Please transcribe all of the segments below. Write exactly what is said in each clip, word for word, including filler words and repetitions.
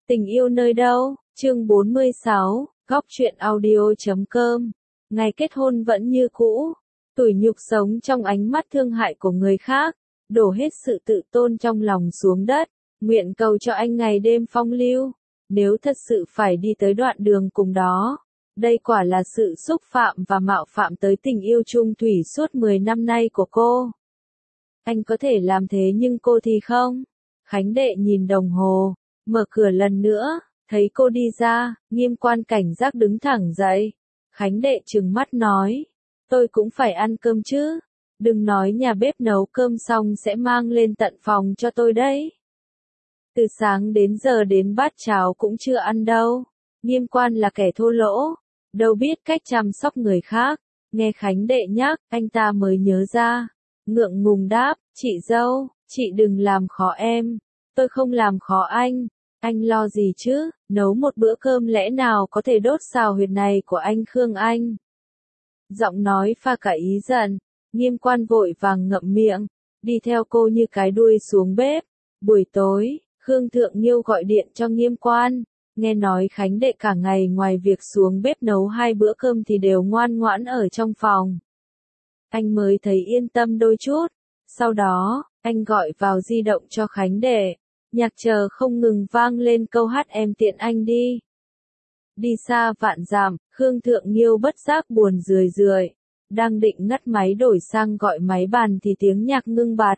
Tình yêu nơi đâu, chương bốn mươi sáu, góc truyện audio.com. Ngày kết hôn vẫn như cũ, tủi nhục sống trong ánh mắt thương hại của người khác, đổ hết sự tự tôn trong lòng xuống đất, nguyện cầu cho anh ngày đêm phong lưu. Nếu thật sự phải đi tới đoạn đường cùng đó, đây quả là sự xúc phạm và mạo phạm tới tình yêu chung thủy suốt mười năm nay của cô. Anh có thể làm thế nhưng cô thì không. Khánh đệ nhìn đồng hồ, mở cửa lần nữa, thấy cô đi ra, Nghiêm Quan cảnh giác đứng thẳng dậy. Khánh đệ trừng mắt nói, tôi cũng phải ăn cơm chứ, đừng nói nhà bếp nấu cơm xong sẽ mang lên tận phòng cho tôi đấy. Từ sáng đến giờ đến bát cháo cũng chưa ăn đâu. Nghiêm Quan là kẻ thô lỗ, đâu biết cách chăm sóc người khác. Nghe Khánh đệ nhắc, anh ta mới nhớ ra, ngượng ngùng đáp, chị dâu, chị đừng làm khó em, tôi không làm khó anh, anh lo gì chứ, nấu một bữa cơm lẽ nào có thể đốt xào huyệt này của anh Khương Anh. Giọng nói pha cả ý giận, Nghiêm Quan vội vàng ngậm miệng, đi theo cô như cái đuôi xuống bếp. Buổi tối, Khương Thượng Nghiêu gọi điện cho Nghiêm Quan, nghe nói Khánh đệ cả ngày ngoài việc xuống bếp nấu hai bữa cơm thì đều ngoan ngoãn ở trong phòng. Anh mới thấy yên tâm đôi chút, sau đó, anh gọi vào di động cho Khánh đệ, nhạc chờ không ngừng vang lên câu hát em tiện anh đi. Đi xa vạn dặm, Khương Thượng Nghiêu bất giác buồn rười rượi, đang định ngắt máy đổi sang gọi máy bàn thì tiếng nhạc ngưng bặt.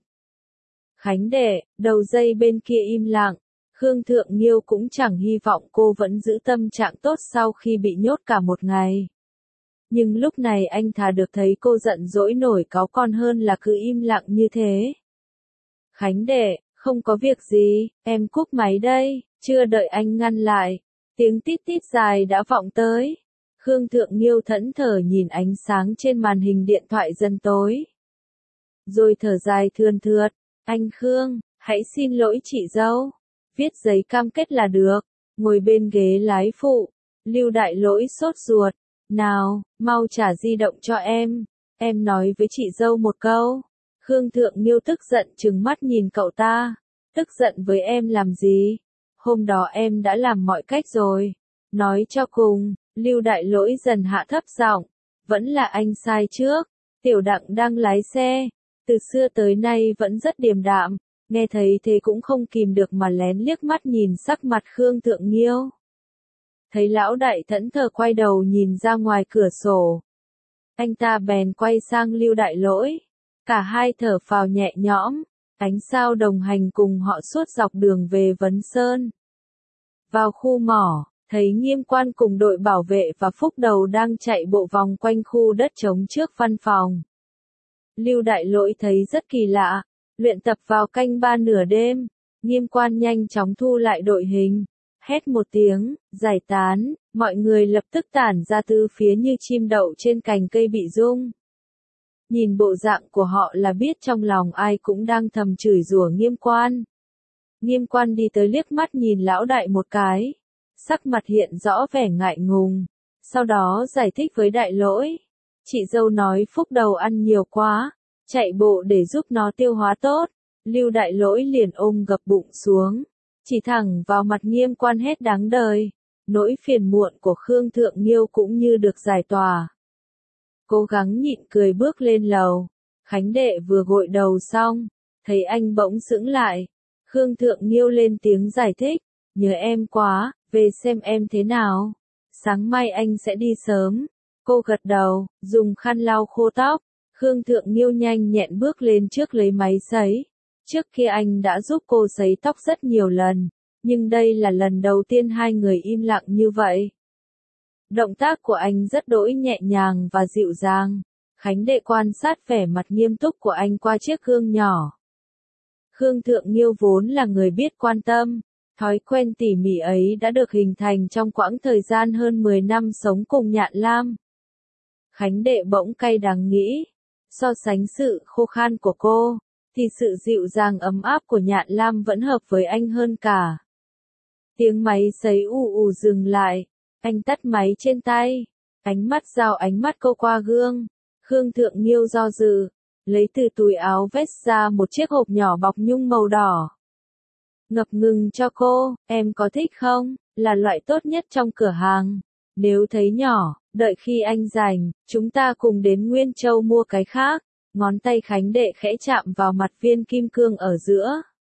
Khánh đệ, đầu dây bên kia im lặng, Khương Thượng Nghiêu cũng chẳng hy vọng cô vẫn giữ tâm trạng tốt sau khi bị nhốt cả một ngày. Nhưng lúc này anh thà được thấy cô giận dỗi nổi cáu con hơn là cứ im lặng như thế. Khánh đệ, không có việc gì, em cúp máy đây, chưa đợi anh ngăn lại. Tiếng tít tít dài đã vọng tới. Khương Thượng Nghiêu thẫn thờ nhìn ánh sáng trên màn hình điện thoại dần tối. Rồi thở dài thườn thượt, anh Khương, hãy xin lỗi chị dâu. Viết giấy cam kết là được, ngồi bên ghế lái phụ. Lưu Đại Lỗi sốt ruột. Nào, mau trả di động cho em, em nói với chị dâu một câu. Khương Thượng Nghiêu tức giận trừng mắt nhìn cậu ta, tức giận với em làm gì? Hôm đó em đã làm mọi cách rồi. Nói cho cùng, Lưu Đại Lỗi dần hạ thấp giọng, vẫn là anh sai trước. Tiểu Đặng đang lái xe, từ xưa tới nay vẫn rất điềm đạm, nghe thấy thế cũng không kìm được mà lén liếc mắt nhìn sắc mặt Khương Thượng Nghiêu. Thấy lão đại thẫn thờ quay đầu nhìn ra ngoài cửa sổ. Anh ta bèn quay sang Lưu Đại Lỗi. Cả hai thở phào nhẹ nhõm, ánh sao đồng hành cùng họ suốt dọc đường về Vấn Sơn. Vào khu mỏ, thấy Nghiêm Quan cùng đội bảo vệ và Phúc Đầu đang chạy bộ vòng quanh khu đất trống trước văn phòng. Lưu Đại Lỗi thấy rất kỳ lạ, luyện tập vào canh ba nửa đêm, Nghiêm Quan nhanh chóng thu lại đội hình. Hét một tiếng, giải tán, mọi người lập tức tản ra tứ phía như chim đậu trên cành cây bị rung. Nhìn bộ dạng của họ là biết trong lòng ai cũng đang thầm chửi rủa Nghiêm Quan. Nghiêm Quan đi tới liếc mắt nhìn lão đại một cái, sắc mặt hiện rõ vẻ ngại ngùng, sau đó giải thích với Đại Lỗi. Chị dâu nói Phúc Đầu ăn nhiều quá, chạy bộ để giúp nó tiêu hóa tốt. Lưu Đại Lỗi liền ôm gập bụng xuống, chỉ thẳng vào mặt Nghiêm Quan hét đáng đời. Nỗi phiền muộn của Khương Thượng Nghiêu cũng như được giải tỏa. Cố gắng nhịn cười bước lên lầu. Khánh đệ vừa gội đầu xong, thấy anh bỗng sững lại. Khương Thượng Nghiêu lên tiếng giải thích, nhớ em quá, về xem em thế nào. Sáng mai anh sẽ đi sớm. Cô gật đầu, dùng khăn lau khô tóc. Khương Thượng Nghiêu nhanh nhẹn bước lên trước lấy máy sấy. Trước kia anh đã giúp cô sấy tóc rất nhiều lần, nhưng đây là lần đầu tiên hai người im lặng như vậy. Động tác của anh rất đỗi nhẹ nhàng và dịu dàng. Khánh đệ quan sát vẻ mặt nghiêm túc của anh qua chiếc gương nhỏ. Khương Thượng Nghiêu vốn là người biết quan tâm, thói quen tỉ mỉ ấy đã được hình thành trong quãng thời gian hơn mười năm sống cùng Nhạn Lam. Khánh đệ bỗng cay đắng nghĩ, so sánh sự khô khan của cô, thì sự dịu dàng ấm áp của Nhạn Lam vẫn hợp với anh hơn cả. Tiếng máy sấy ù ù dừng lại, anh tắt máy trên tay, ánh mắt giao ánh mắt câu qua gương. Khương Thượng Nghiêu do dự, lấy từ túi áo vest ra một chiếc hộp nhỏ bọc nhung màu đỏ. ngập ngừng cho cô, em có thích không, là loại tốt nhất trong cửa hàng. Nếu thấy nhỏ, đợi khi anh rảnh, chúng ta cùng đến Nguyên Châu mua cái khác. Ngón tay Khánh Đệ khẽ chạm vào mặt viên kim cương ở giữa.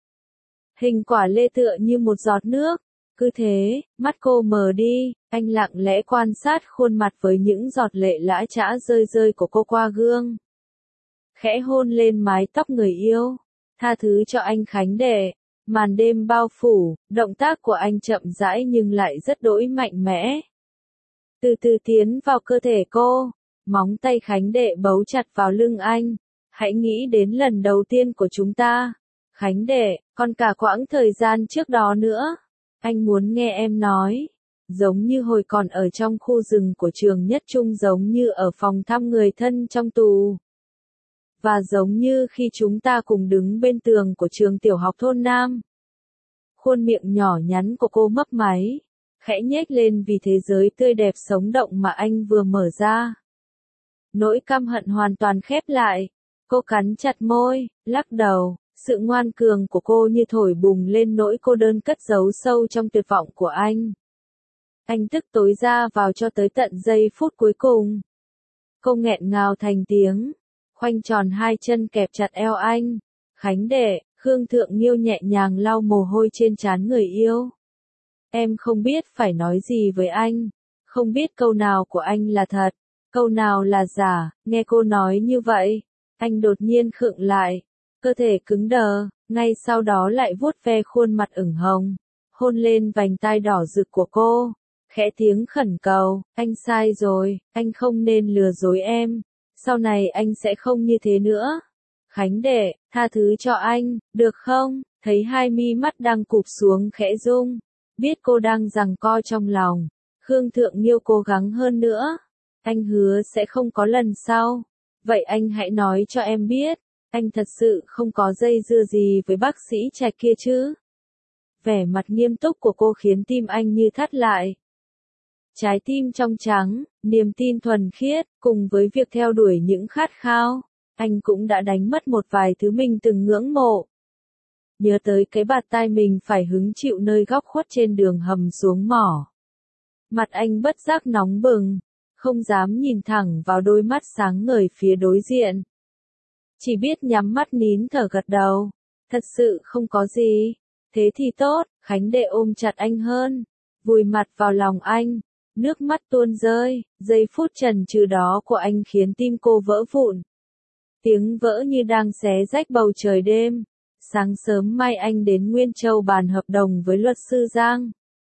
Hình quả lê tựa như một giọt nước. Cứ thế, mắt cô mờ đi, anh lặng lẽ quan sát khuôn mặt với những giọt lệ lã chã rơi rơi của cô qua gương. Khẽ hôn lên mái tóc người yêu. Tha thứ cho anh Khánh Đệ. Màn đêm bao phủ, động tác của anh chậm rãi nhưng lại rất đỗi mạnh mẽ. Từ từ tiến vào cơ thể cô, móng tay Khánh Đệ bấu chặt vào lưng anh. Hãy nghĩ đến lần đầu tiên của chúng ta. Khánh Đệ, còn cả quãng thời gian trước đó nữa. Anh muốn nghe em nói. Giống như hồi còn ở trong khu rừng của trường nhất trung, giống như ở phòng thăm người thân trong tù. Và giống như khi chúng ta cùng đứng bên tường của trường tiểu học thôn Nam. Khuôn miệng nhỏ nhắn của cô mấp máy, khẽ nhếch lên vì thế giới tươi đẹp sống động mà anh vừa mở ra. Nỗi căm hận hoàn toàn khép lại. Cô cắn chặt môi, lắc đầu. Sự ngoan cường của cô như thổi bùng lên nỗi cô đơn cất giấu sâu trong tuyệt vọng của anh. Anh tức tối ra vào cho tới tận giây phút cuối cùng. Cô nghẹn ngào thành tiếng, khoanh tròn hai chân kẹp chặt eo anh. Khánh Đệ, Khương Thượng Nghiêu nhẹ nhàng lau mồ hôi trên trán người yêu. Em không biết phải nói gì với anh, không biết câu nào của anh là thật, câu nào là giả. Nghe cô nói như vậy, anh đột nhiên khựng lại. Cơ thể cứng đờ, ngay sau đó lại vuốt ve khuôn mặt ửng hồng, hôn lên vành tai đỏ rực của cô, khẽ tiếng khẩn cầu, anh sai rồi, anh không nên lừa dối em, sau này anh sẽ không như thế nữa. Khánh Đệ, tha thứ cho anh, được không? Thấy hai mi mắt đang cụp xuống khẽ rung, biết cô đang giằng co trong lòng, Khương Thượng Nghiêu cố gắng hơn nữa, anh hứa sẽ không có lần sau, vậy anh hãy nói cho em biết. Anh thật sự không có dây dưa gì với bác sĩ Trạch kia chứ? Vẻ mặt nghiêm túc của cô khiến tim anh như thắt lại. Trái tim trong trắng, niềm tin thuần khiết, cùng với việc theo đuổi những khát khao, anh cũng đã đánh mất một vài thứ mình từng ngưỡng mộ. Nhớ tới cái bạt tai mình phải hứng chịu nơi góc khuất trên đường hầm xuống mỏ. Mặt anh bất giác nóng bừng, không dám nhìn thẳng vào đôi mắt sáng ngời phía đối diện. Chỉ biết nhắm mắt nín thở gật đầu. Thật sự không có gì. Thế thì tốt, Khánh Đệ ôm chặt anh hơn. Vùi mặt vào lòng anh. Nước mắt tuôn rơi. Giây phút chần chừ đó của anh khiến tim cô vỡ vụn. Tiếng vỡ như đang xé rách bầu trời đêm. Sáng sớm mai anh đến Nguyên Châu bàn hợp đồng với luật sư Giang.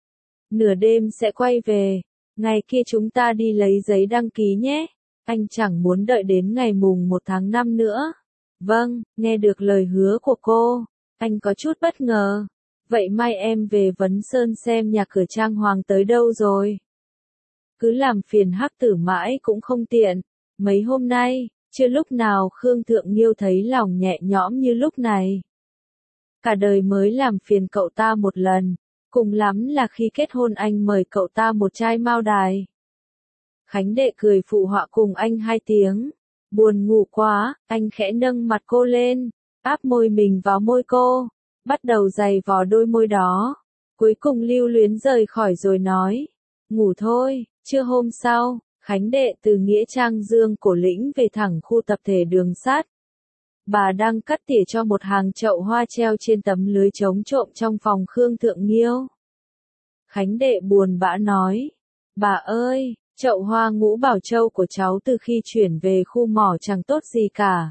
Nửa đêm sẽ quay về. Ngày kia chúng ta đi lấy giấy đăng ký nhé. Anh chẳng muốn đợi đến ngày mùng một tháng năm nữa. Vâng, nghe được lời hứa của cô, anh có chút bất ngờ. Vậy mai em về Vấn Sơn xem nhà cửa trang hoàng tới đâu rồi. Cứ làm phiền Hắc Tử mãi cũng không tiện. Mấy hôm nay, chưa lúc nào Khương Thượng Nghiêu thấy lòng nhẹ nhõm như lúc này. Cả đời mới làm phiền cậu ta một lần, cùng lắm là khi kết hôn anh mời cậu ta một chai mao đài. Khánh Đệ cười phụ họa cùng anh hai tiếng. Buồn ngủ quá, anh khẽ nâng mặt cô lên, áp môi mình vào môi cô, bắt đầu giày vò đôi môi đó. Cuối cùng lưu luyến rời khỏi rồi nói, ngủ thôi. Trưa hôm sau, Khánh Đệ từ Nghĩa Trang Dương Cổ Lĩnh về thẳng khu tập thể đường sắt. Bà đang cắt tỉa cho một hàng chậu hoa treo trên tấm lưới chống trộm trong phòng Khương Thượng Nghiêu. Khánh Đệ buồn bã nói, bà ơi, chậu hoa Ngũ Bảo Châu của cháu từ khi chuyển về khu mỏ chẳng tốt gì cả.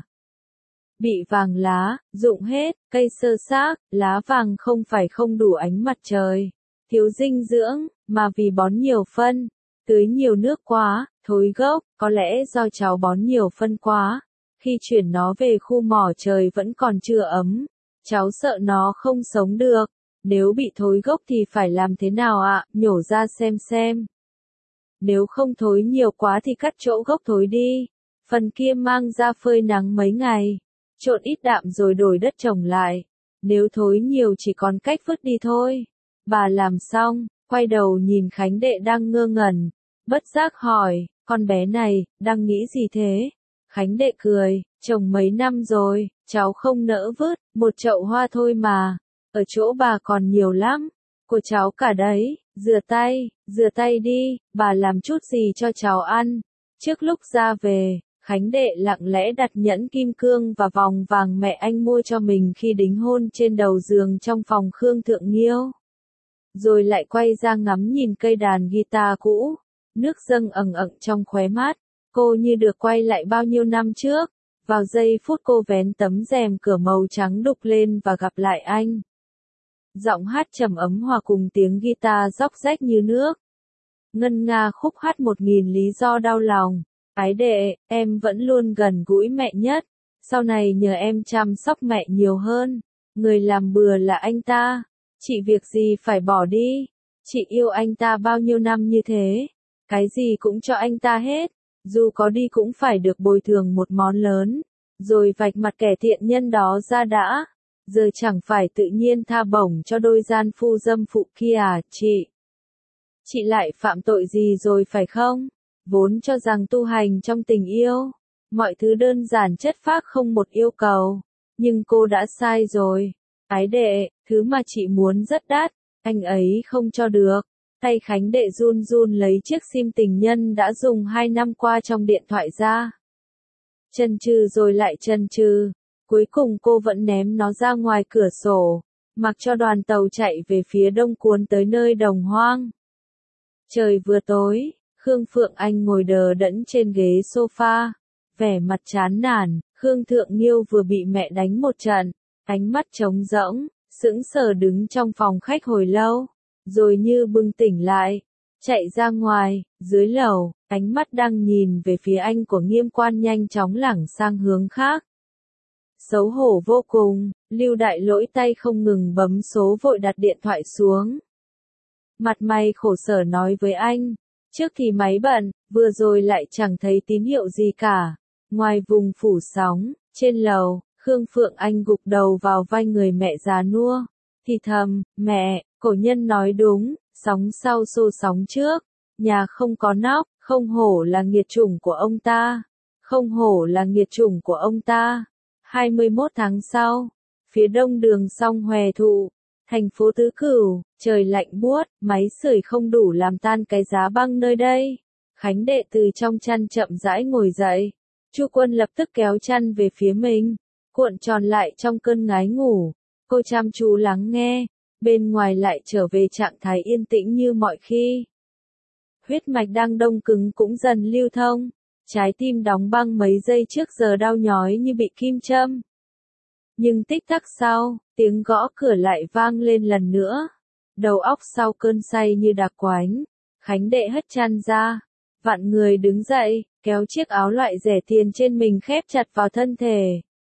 Bị vàng lá, rụng hết, cây sơ xác, lá vàng không phải không đủ ánh mặt trời, thiếu dinh dưỡng, mà vì bón nhiều phân, tưới nhiều nước quá, thối gốc, có lẽ do cháu bón nhiều phân quá. Khi chuyển nó về khu mỏ trời vẫn còn chưa ấm, cháu sợ nó không sống được, nếu bị thối gốc thì phải làm thế nào ạ, nhổ ra xem xem. Nếu không thối nhiều quá thì cắt chỗ gốc thối đi, phần kia mang ra phơi nắng mấy ngày, trộn ít đạm rồi đổi đất trồng lại, nếu thối nhiều chỉ còn cách vứt đi thôi. Bà làm xong, quay đầu nhìn Khánh Đệ đang ngơ ngẩn, bất giác hỏi, con bé này, đang nghĩ gì thế? Khánh Đệ cười, trồng mấy năm rồi, cháu không nỡ vứt, một chậu hoa thôi mà. ở chỗ bà còn nhiều lắm. Của cháu cả đấy, rửa tay, rửa tay đi, bà làm chút gì cho cháu ăn. Trước lúc ra về, Khánh Đệ lặng lẽ đặt nhẫn kim cương và vòng vàng mẹ anh mua cho mình khi đính hôn trên đầu giường trong phòng Khương Thượng Nghiêu. Rồi lại quay ra ngắm nhìn cây đàn guitar cũ, nước dâng ẩn ẩn trong khóe mắt, cô như được quay lại bao nhiêu năm trước. Vào giây phút cô vén tấm rèm cửa màu trắng đục lên và gặp lại anh. Giọng hát trầm ấm hòa cùng tiếng guitar róc rách như nước. Ngân nga khúc hát một nghìn lý do đau lòng. Ái Đệ, em vẫn luôn gần gũi mẹ nhất. Sau này nhờ em chăm sóc mẹ nhiều hơn. Người làm bừa là anh ta. Chị việc gì phải bỏ đi. Chị yêu anh ta bao nhiêu năm như thế. Cái gì cũng cho anh ta hết. Dù có đi cũng phải được bồi thường một món lớn. Rồi vạch mặt kẻ thiện nhân đó ra đã. Giờ chẳng phải tự nhiên tha bổng cho đôi gian phu dâm phụ kia à, chị? Chị lại phạm tội gì rồi phải không? Vốn cho rằng tu hành trong tình yêu, mọi thứ đơn giản chất phác không một yêu cầu. Nhưng cô đã sai rồi. Ái Đệ, thứ mà chị muốn rất đắt, anh ấy không cho được. Tay Khánh Đệ run run lấy chiếc sim tình nhân đã dùng hai năm qua trong điện thoại ra. Chần chừ rồi lại chần chừ. Cuối cùng cô vẫn ném nó ra ngoài cửa sổ, mặc cho đoàn tàu chạy về phía đông cuốn tới nơi đồng hoang. Trời vừa tối, Khương Phượng Anh ngồi đờ đẫn trên ghế sofa, vẻ mặt chán nản. Khương Thượng Nghiêu vừa bị mẹ đánh một trận, ánh mắt trống rỗng, sững sờ đứng trong phòng khách hồi lâu, rồi như bừng tỉnh lại, chạy ra ngoài. Dưới lầu, ánh mắt đang nhìn về phía anh của Nghiêm Quan nhanh chóng lảng sang hướng khác. Xấu hổ vô cùng, Lưu Đại Lỗi tay không ngừng bấm số vội đặt điện thoại xuống. Mặt mày khổ sở nói với anh, trước thì máy bận, vừa rồi lại chẳng thấy tín hiệu gì cả. Ngoài vùng phủ sóng, trên lầu, Khương Phượng Anh gục đầu vào vai người mẹ già nua, thì thầm, mẹ, cổ nhân nói đúng, sóng sau xô sóng trước, nhà không có nóc, không hổ là nghiệt chủng của ông ta, không hổ là nghiệt chủng của ông ta. hai mươi mốt tháng sau, phía đông đường Song Hòe Thụ, thành phố Tứ Cửu, trời lạnh buốt, máy sưởi không đủ làm tan cái giá băng nơi đây. Khánh Đệ từ trong chăn chậm rãi ngồi dậy. Chu Quân lập tức kéo chăn về phía mình, cuộn tròn lại trong cơn ngái ngủ. Cô chăm chú lắng nghe, bên ngoài lại trở về trạng thái yên tĩnh như mọi khi. Huyết mạch đang đông cứng cũng dần lưu thông. Trái tim đóng băng mấy giây trước giờ đau nhói như bị kim châm. Nhưng tích tắc sau, tiếng gõ cửa lại vang lên lần nữa. Đầu óc sau cơn say như đặc quánh. Khánh Đệ hất chăn ra, vặn người đứng dậy, kéo chiếc áo loại rẻ tiền trên mình khép chặt vào thân thể.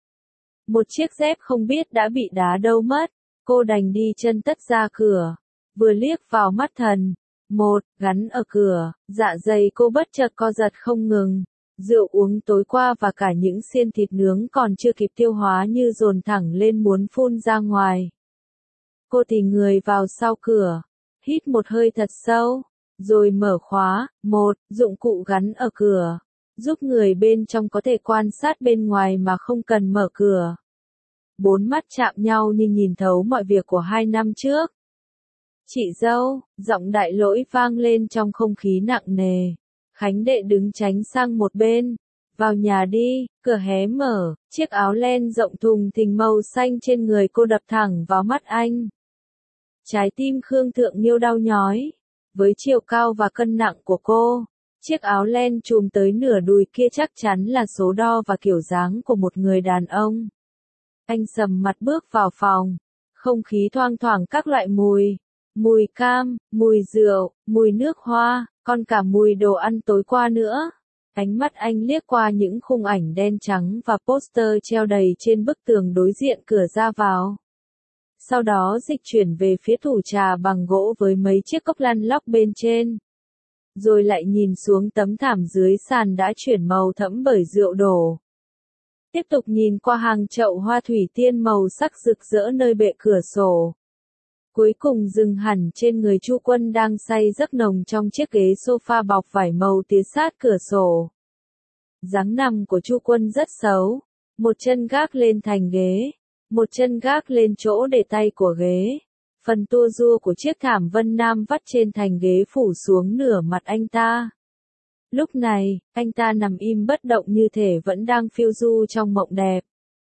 Một chiếc dép không biết đã bị đá đâu mất. Cô đành đi chân tất ra cửa. Vừa liếc vào mắt thần. Một, gắn ở cửa, dạ dày cô bất chợt co giật không ngừng. Rượu uống tối qua và cả những xiên thịt nướng còn chưa kịp tiêu hóa như dồn thẳng lên muốn phun ra ngoài. Cô thì người vào sau cửa, hít một hơi thật sâu, rồi mở khóa. Một, dụng cụ gắn ở cửa, giúp người bên trong có thể quan sát bên ngoài mà không cần mở cửa. Bốn mắt chạm nhau như nhìn thấu mọi việc của hai năm trước. Chị dâu, giọng Đại Lỗi vang lên trong không khí nặng nề. Khánh Đệ đứng tránh sang một bên. Vào nhà đi, cửa hé mở, chiếc áo len rộng thùng thình màu xanh trên người cô đập thẳng vào mắt anh. Trái tim Khương Thượng Nghiêu đau nhói. Với chiều cao và cân nặng của cô, chiếc áo len trùm tới nửa đùi kia chắc chắn là số đo và kiểu dáng của một người đàn ông. Anh sầm mặt bước vào phòng. Không khí thoang thoảng các loại mùi. Mùi cam, mùi rượu, mùi nước hoa, còn cả mùi đồ ăn tối qua nữa. Ánh mắt anh liếc qua những khung ảnh đen trắng và poster treo đầy trên bức tường đối diện cửa ra vào. Sau đó dịch chuyển về phía tủ trà bằng gỗ với mấy chiếc cốc lăn lóc bên trên. Rồi lại nhìn xuống tấm thảm dưới sàn đã chuyển màu thẫm bởi rượu đổ. Tiếp tục nhìn qua hàng chậu hoa thủy tiên màu sắc rực rỡ nơi bệ cửa sổ. Cuối cùng dừng hẳn trên người Chu Quân đang say giấc nồng trong chiếc ghế sofa bọc vải màu tía sát cửa sổ. Dáng nằm của Chu Quân rất xấu, một chân gác lên thành ghế, một chân gác lên chỗ để tay của ghế. Phần tua rua của chiếc thảm vân nam vắt trên thành ghế phủ xuống nửa mặt anh ta. Lúc này, anh ta nằm im bất động như thể vẫn đang phiêu du trong mộng đẹp.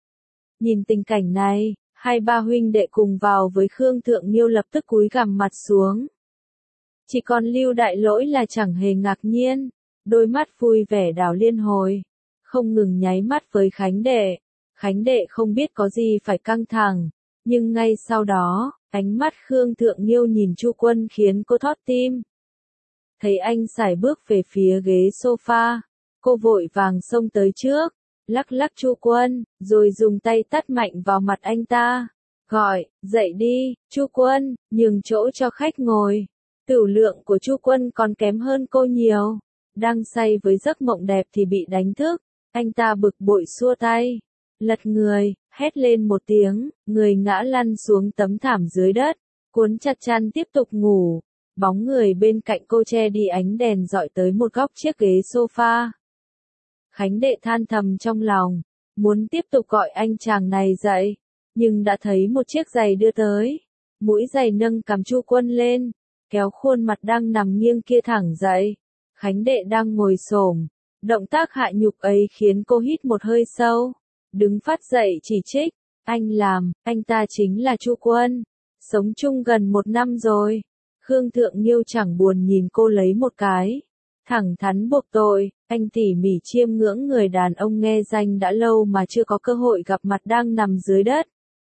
Nhìn tình cảnh này, hai ba huynh đệ cùng vào với Khương Thượng Nhiêu lập tức cúi gằm mặt xuống. Chỉ còn Lưu Đại Lỗi là chẳng hề ngạc nhiên, đôi mắt vui vẻ đảo liên hồi, không ngừng nháy mắt với Khánh Đệ. Khánh Đệ không biết có gì phải căng thẳng, nhưng ngay sau đó, ánh mắt Khương Thượng Nhiêu nhìn Chu Quân khiến cô thót tim. Thấy anh sải bước về phía ghế sofa, cô vội vàng xông tới trước, lắc lắc Chu Quân, rồi dùng tay tát mạnh vào mặt anh ta. Gọi, dậy đi, Chu Quân, nhường chỗ cho khách ngồi. Tửu lượng của Chu Quân còn kém hơn cô nhiều. Đang say với giấc mộng đẹp thì bị đánh thức, anh ta bực bội xua tay. Lật người, hét lên một tiếng, người ngã lăn xuống tấm thảm dưới đất, cuốn chặt chăn tiếp tục ngủ. Bóng người bên cạnh cô che đi ánh đèn dọi tới một góc chiếc ghế sofa. Khánh Đệ than thầm trong lòng, muốn tiếp tục gọi anh chàng này dậy, nhưng đã thấy một chiếc giày đưa tới. Mũi giày nâng cằm Chu Quân lên, kéo khuôn mặt đang nằm nghiêng kia thẳng dậy. Khánh Đệ đang ngồi xổm, động tác hạ nhục ấy khiến cô hít một hơi sâu, đứng phát dậy chỉ trích, anh làm, anh ta chính là Chu Quân, sống chung gần một năm rồi. Khương Thượng Nhiêu chẳng buồn nhìn cô lấy một cái, thẳng thắn buộc tội, anh tỉ mỉ chiêm ngưỡng người đàn ông nghe danh đã lâu mà chưa có cơ hội gặp mặt đang nằm dưới đất.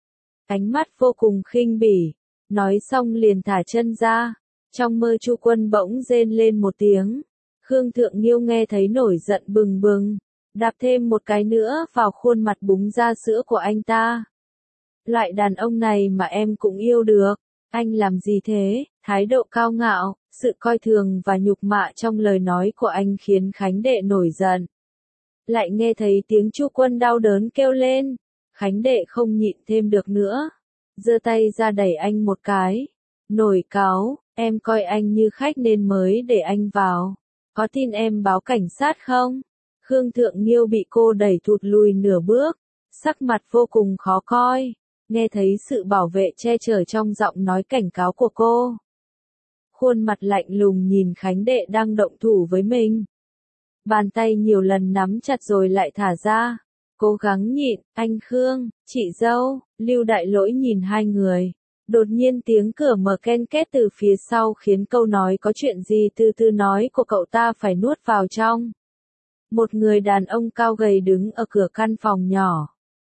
Ánh mắt vô cùng khinh bỉ, nói xong liền thả chân ra, trong mơ Chu Quân bỗng rên lên một tiếng. Khương Thượng Nhiêu nghe thấy nổi giận bừng bừng, đạp thêm một cái nữa vào khuôn mặt búng ra sữa của anh ta. Loại đàn ông này mà em cũng yêu được, anh làm gì thế? Thái độ cao ngạo, sự coi thường và nhục mạ trong lời nói của anh khiến Khánh Đệ nổi giận. Lại nghe thấy tiếng Chu Quân đau đớn kêu lên, Khánh Đệ không nhịn thêm được nữa, giơ tay ra đẩy anh một cái. Nổi cáu, em coi anh như khách nên mới để anh vào. Có tin em báo cảnh sát không? Khương Thượng Nhiêu bị cô đẩy thụt lùi nửa bước, sắc mặt vô cùng khó coi, nghe thấy sự bảo vệ che chở trong giọng nói cảnh cáo của cô. Khuôn mặt lạnh lùng nhìn Khánh Đệ đang động thủ với mình. Bàn tay nhiều lần nắm chặt rồi lại thả ra, cố gắng nhịn, anh Khương, chị dâu, Lưu Đại Lỗi nhìn hai người. Đột nhiên tiếng cửa mở ken két từ phía sau khiến câu nói có chuyện gì từ từ nói của cậu ta phải nuốt vào trong. Một người đàn ông cao gầy đứng ở cửa căn phòng nhỏ.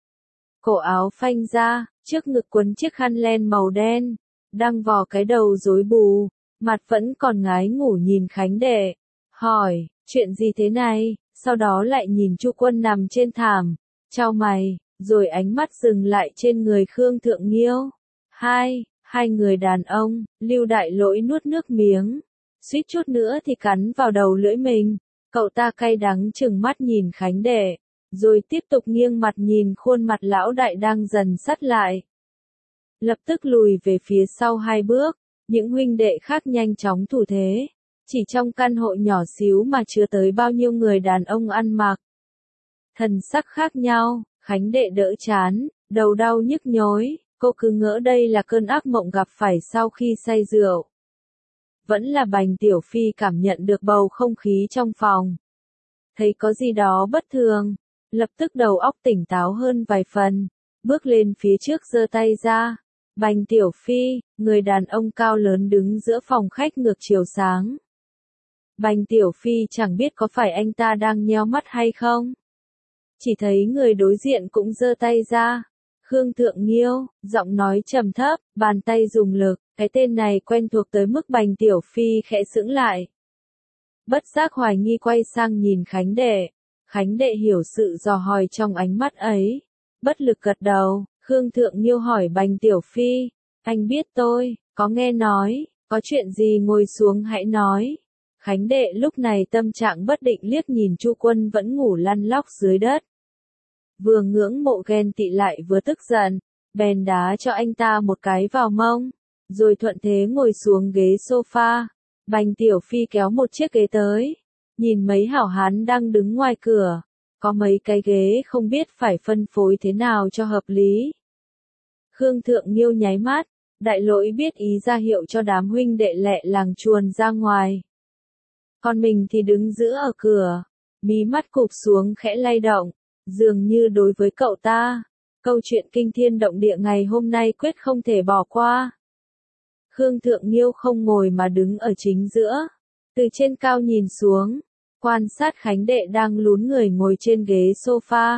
Cổ áo phanh ra, trước ngực quấn chiếc khăn len màu đen, đang vò cái đầu rối bù, mặt vẫn còn ngái ngủ nhìn Khánh Đệ. Hỏi, chuyện gì thế này? Sau đó lại nhìn Chu Quân nằm trên thảm, chau mày, rồi ánh mắt dừng lại trên người Khương Thượng Nhiêu. Hai, hai người đàn ông, Lưu Đại Lỗi nuốt nước miếng, suýt chút nữa thì cắn vào đầu lưỡi mình. Cậu ta cay đắng chừng mắt nhìn Khánh Đệ, rồi tiếp tục nghiêng mặt nhìn khuôn mặt lão đại đang dần sắt lại. Lập tức lùi về phía sau hai bước, những huynh đệ khác nhanh chóng thủ thế. Chỉ trong căn hộ nhỏ xíu mà chứa tới bao nhiêu người đàn ông ăn mặc. Thần sắc khác nhau, Khánh Đệ đỡ chán, đầu đau nhức nhối. Cô cứ ngỡ đây là cơn ác mộng gặp phải sau khi say rượu. Vẫn là Bành Tiểu Phi cảm nhận được bầu không khí trong phòng. Thấy có gì đó bất thường, lập tức đầu óc tỉnh táo hơn vài phần, bước lên phía trước giơ tay ra. Bành Tiểu Phi, người đàn ông cao lớn đứng giữa phòng khách ngược chiều sáng. Bành Tiểu Phi chẳng biết có phải anh ta đang nheo mắt hay không. Chỉ thấy người đối diện cũng giơ tay ra. Khương Thượng Nhiêu, giọng nói trầm thấp, bàn tay dùng lực, cái tên này quen thuộc tới mức Bành Tiểu Phi khẽ sững lại. Bất giác hoài nghi quay sang nhìn Khánh Đệ. Khánh Đệ hiểu sự dò hỏi trong ánh mắt ấy. Bất lực gật đầu, Khương Thượng Nhiêu hỏi Bành Tiểu Phi, anh biết tôi, có nghe nói, có chuyện gì ngồi xuống hãy nói. Khánh Đệ lúc này tâm trạng bất định liếc nhìn Chu Quân vẫn ngủ lăn lóc dưới đất. Vừa ngưỡng mộ ghen tị lại vừa tức giận, bèn đá cho anh ta một cái vào mông, rồi thuận thế ngồi xuống ghế sofa. Bành Tiểu Phi kéo một chiếc ghế tới, nhìn mấy hảo hán đang đứng ngoài cửa, có mấy cái ghế không biết phải phân phối thế nào cho hợp lý. Khương Thượng Nghiêu nháy mắt, đại lỗi biết ý ra hiệu cho đám huynh đệ lẹ làng chuồn ra ngoài. Còn mình thì đứng giữ ở cửa, mí mắt cụp xuống khẽ lay động, dường như đối với cậu ta, câu chuyện kinh thiên động địa ngày hôm nay quyết không thể bỏ qua. Khương Thượng Nghiêu không ngồi mà đứng ở chính giữa, từ trên cao nhìn xuống, quan sát Khánh Đệ đang lún người ngồi trên ghế sofa.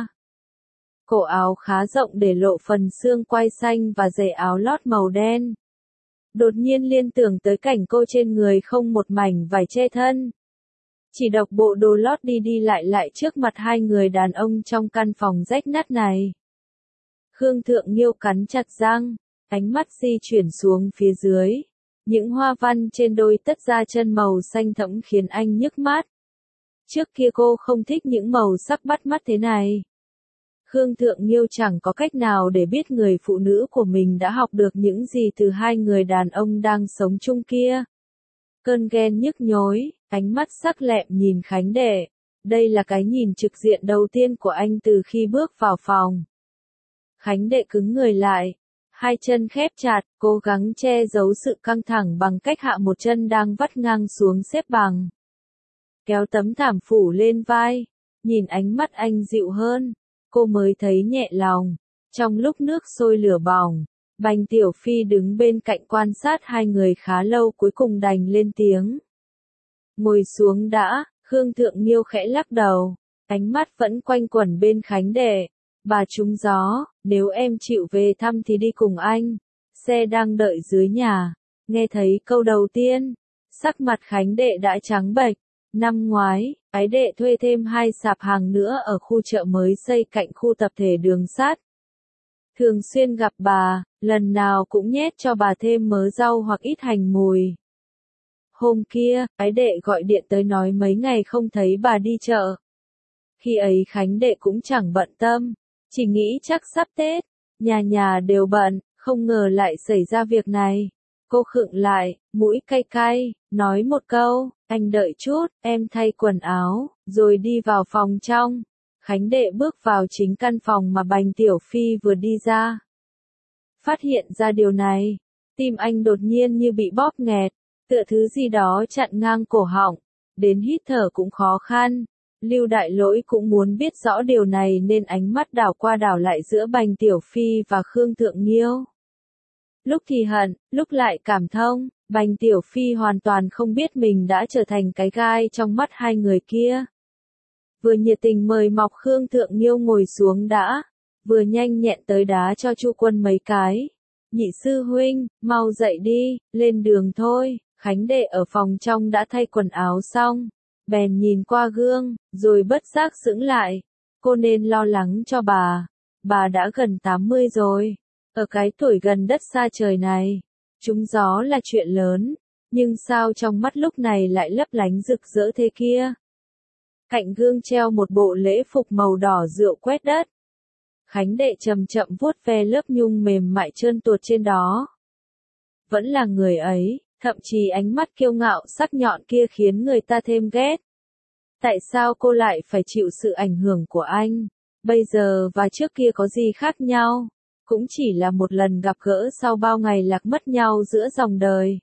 Cổ áo khá rộng để lộ phần xương quai xanh và giày áo lót màu đen. Đột nhiên liên tưởng tới cảnh cô trên người không một mảnh vải che thân. Chỉ độc bộ đồ lót đi đi lại lại trước mặt hai người đàn ông trong căn phòng rách nát này. Khương Thượng Nghiêu cắn chặt răng, ánh mắt di chuyển xuống phía dưới. Những hoa văn trên đôi tất da chân màu xanh thẫm khiến anh nhức mắt. Trước kia cô không thích những màu sắc bắt mắt thế này. Khương Thượng Nghiêu chẳng có cách nào để biết người phụ nữ của mình đã học được những gì từ hai người đàn ông đang sống chung kia. Cơn ghen nhức nhối, ánh mắt sắc lẹm nhìn Khánh Đệ. Đây là cái nhìn trực diện đầu tiên của anh từ khi bước vào phòng. Khánh Đệ cứng người lại, hai chân khép chặt, cố gắng che giấu sự căng thẳng bằng cách hạ một chân đang vắt ngang xuống xếp bằng. Kéo tấm thảm phủ lên vai, nhìn ánh mắt anh dịu hơn, cô mới thấy nhẹ lòng. Trong lúc nước sôi lửa bỏng, Bành Tiểu Phi đứng bên cạnh quan sát hai người khá lâu cuối cùng đành lên tiếng. Ngồi xuống đã, Khương Thượng Nghiêu khẽ lắc đầu, ánh mắt vẫn quanh quẩn bên Khánh Đệ. Bà trúng gió, nếu em chịu về thăm thì đi cùng anh, xe đang đợi dưới nhà. Nghe thấy câu đầu tiên, sắc mặt Khánh Đệ đã trắng bệch. Năm ngoái, ái đệ thuê thêm hai sạp hàng nữa ở khu chợ mới xây cạnh khu tập thể đường sắt. Thường xuyên gặp bà, lần nào cũng nhét cho bà thêm mớ rau hoặc ít hành mùi. Hôm kia, ái đệ gọi điện tới nói mấy ngày không thấy bà đi chợ. Khi ấy Khánh Đệ cũng chẳng bận tâm, chỉ nghĩ chắc sắp Tết, nhà nhà đều bận, không ngờ lại xảy ra việc này. Cô khựng lại, mũi cay cay, nói một câu, anh đợi chút, em thay quần áo, rồi đi vào phòng trong. Khánh Đệ bước vào chính căn phòng mà Bành Tiểu Phi vừa đi ra. Phát hiện ra điều này, tim anh đột nhiên như bị bóp nghẹt, tựa thứ gì đó chặn ngang cổ họng, đến hít thở cũng khó khăn. Lưu Đại Lỗi cũng muốn biết rõ điều này nên ánh mắt đảo qua đảo lại giữa Bành Tiểu Phi và Khương Thượng Nghiêu. Lúc thì hận, lúc lại cảm thông, Bành Tiểu Phi hoàn toàn không biết mình đã trở thành cái gai trong mắt hai người kia. Vừa nhiệt tình mời mọc Khương Thượng Nghiêu ngồi xuống đã, vừa nhanh nhẹn tới đá cho Chu Quân mấy cái. Nhị sư huynh, mau dậy đi, lên đường thôi. Khánh Đệ ở phòng trong đã thay quần áo xong, bèn nhìn qua gương, rồi bất giác sững lại. Cô nên lo lắng cho bà, bà đã gần tám mươi rồi. Ở cái tuổi gần đất xa trời này, trúng gió là chuyện lớn, nhưng sao trong mắt lúc này lại lấp lánh rực rỡ thế kia? Cạnh gương treo một bộ lễ phục màu đỏ rượu quét đất. Khánh Đệ chậm chậm vuốt ve lớp nhung mềm mại trơn tuột trên đó. Vẫn là người ấy, thậm chí ánh mắt kiêu ngạo sắc nhọn kia khiến người ta thêm ghét. Tại sao cô lại phải chịu sự ảnh hưởng của anh? Bây giờ và trước kia có gì khác nhau? Cũng chỉ là một lần gặp gỡ sau bao ngày lạc mất nhau giữa dòng đời.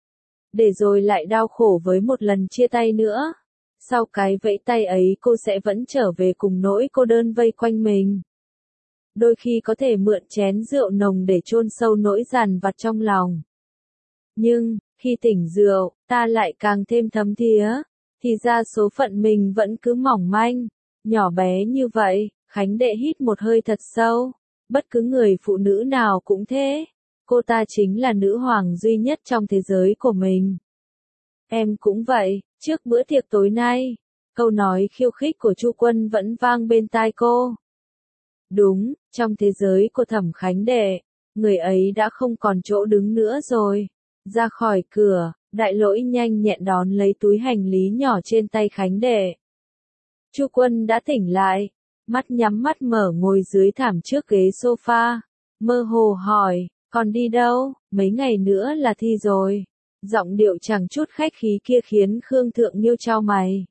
Để rồi lại đau khổ với một lần chia tay nữa. Sau cái vẫy tay ấy cô sẽ vẫn trở về cùng nỗi cô đơn vây quanh mình. Đôi khi có thể mượn chén rượu nồng để chôn sâu nỗi dằn vặt trong lòng. Nhưng, khi tỉnh rượu, ta lại càng thêm thấm thía. Thì ra số phận mình vẫn cứ mỏng manh, nhỏ bé như vậy. Khánh Đệ hít một hơi thật sâu. Bất cứ người phụ nữ nào cũng thế. Cô ta chính là nữ hoàng duy nhất trong thế giới của mình. Em cũng vậy, trước bữa tiệc tối nay, câu nói khiêu khích của Chu Quân vẫn vang bên tai cô. Đúng, trong thế giới của Thẩm Khánh Đệ, người ấy đã không còn chỗ đứng nữa rồi. Ra khỏi cửa, Đại Lỗi nhanh nhẹn đón lấy túi hành lý nhỏ trên tay Khánh Đệ. Chu Quân đã tỉnh lại, mắt nhắm mắt mở ngồi dưới thảm trước ghế sofa, mơ hồ hỏi, còn đi đâu, mấy ngày nữa là thi rồi. Giọng điệu chẳng chút khách khí kia khiến Khương Thượng Nghiêu chau mày.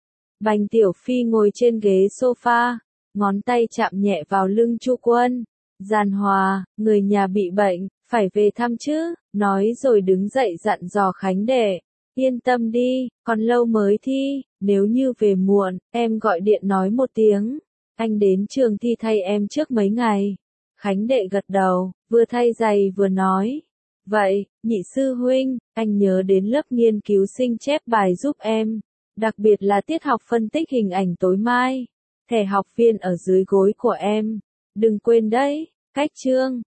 Bành Tiểu Phi ngồi trên ghế sofa, ngón tay chạm nhẹ vào lưng Chu Quân, Giàn Hòa, người nhà bị bệnh, phải về thăm chứ, nói rồi đứng dậy dặn dò Khánh Đệ. Yên tâm đi, còn lâu mới thi, nếu như về muộn, em gọi điện nói một tiếng. Anh đến trường thi thay em trước mấy ngày. Khánh Đệ gật đầu, vừa thay giày vừa nói. Vậy, nhị sư huynh, anh nhớ đến lớp nghiên cứu sinh chép bài giúp em. Đặc biệt là tiết học phân tích hình ảnh tối mai. Thẻ học viên ở dưới gối của em. Đừng quên đấy, cách chương.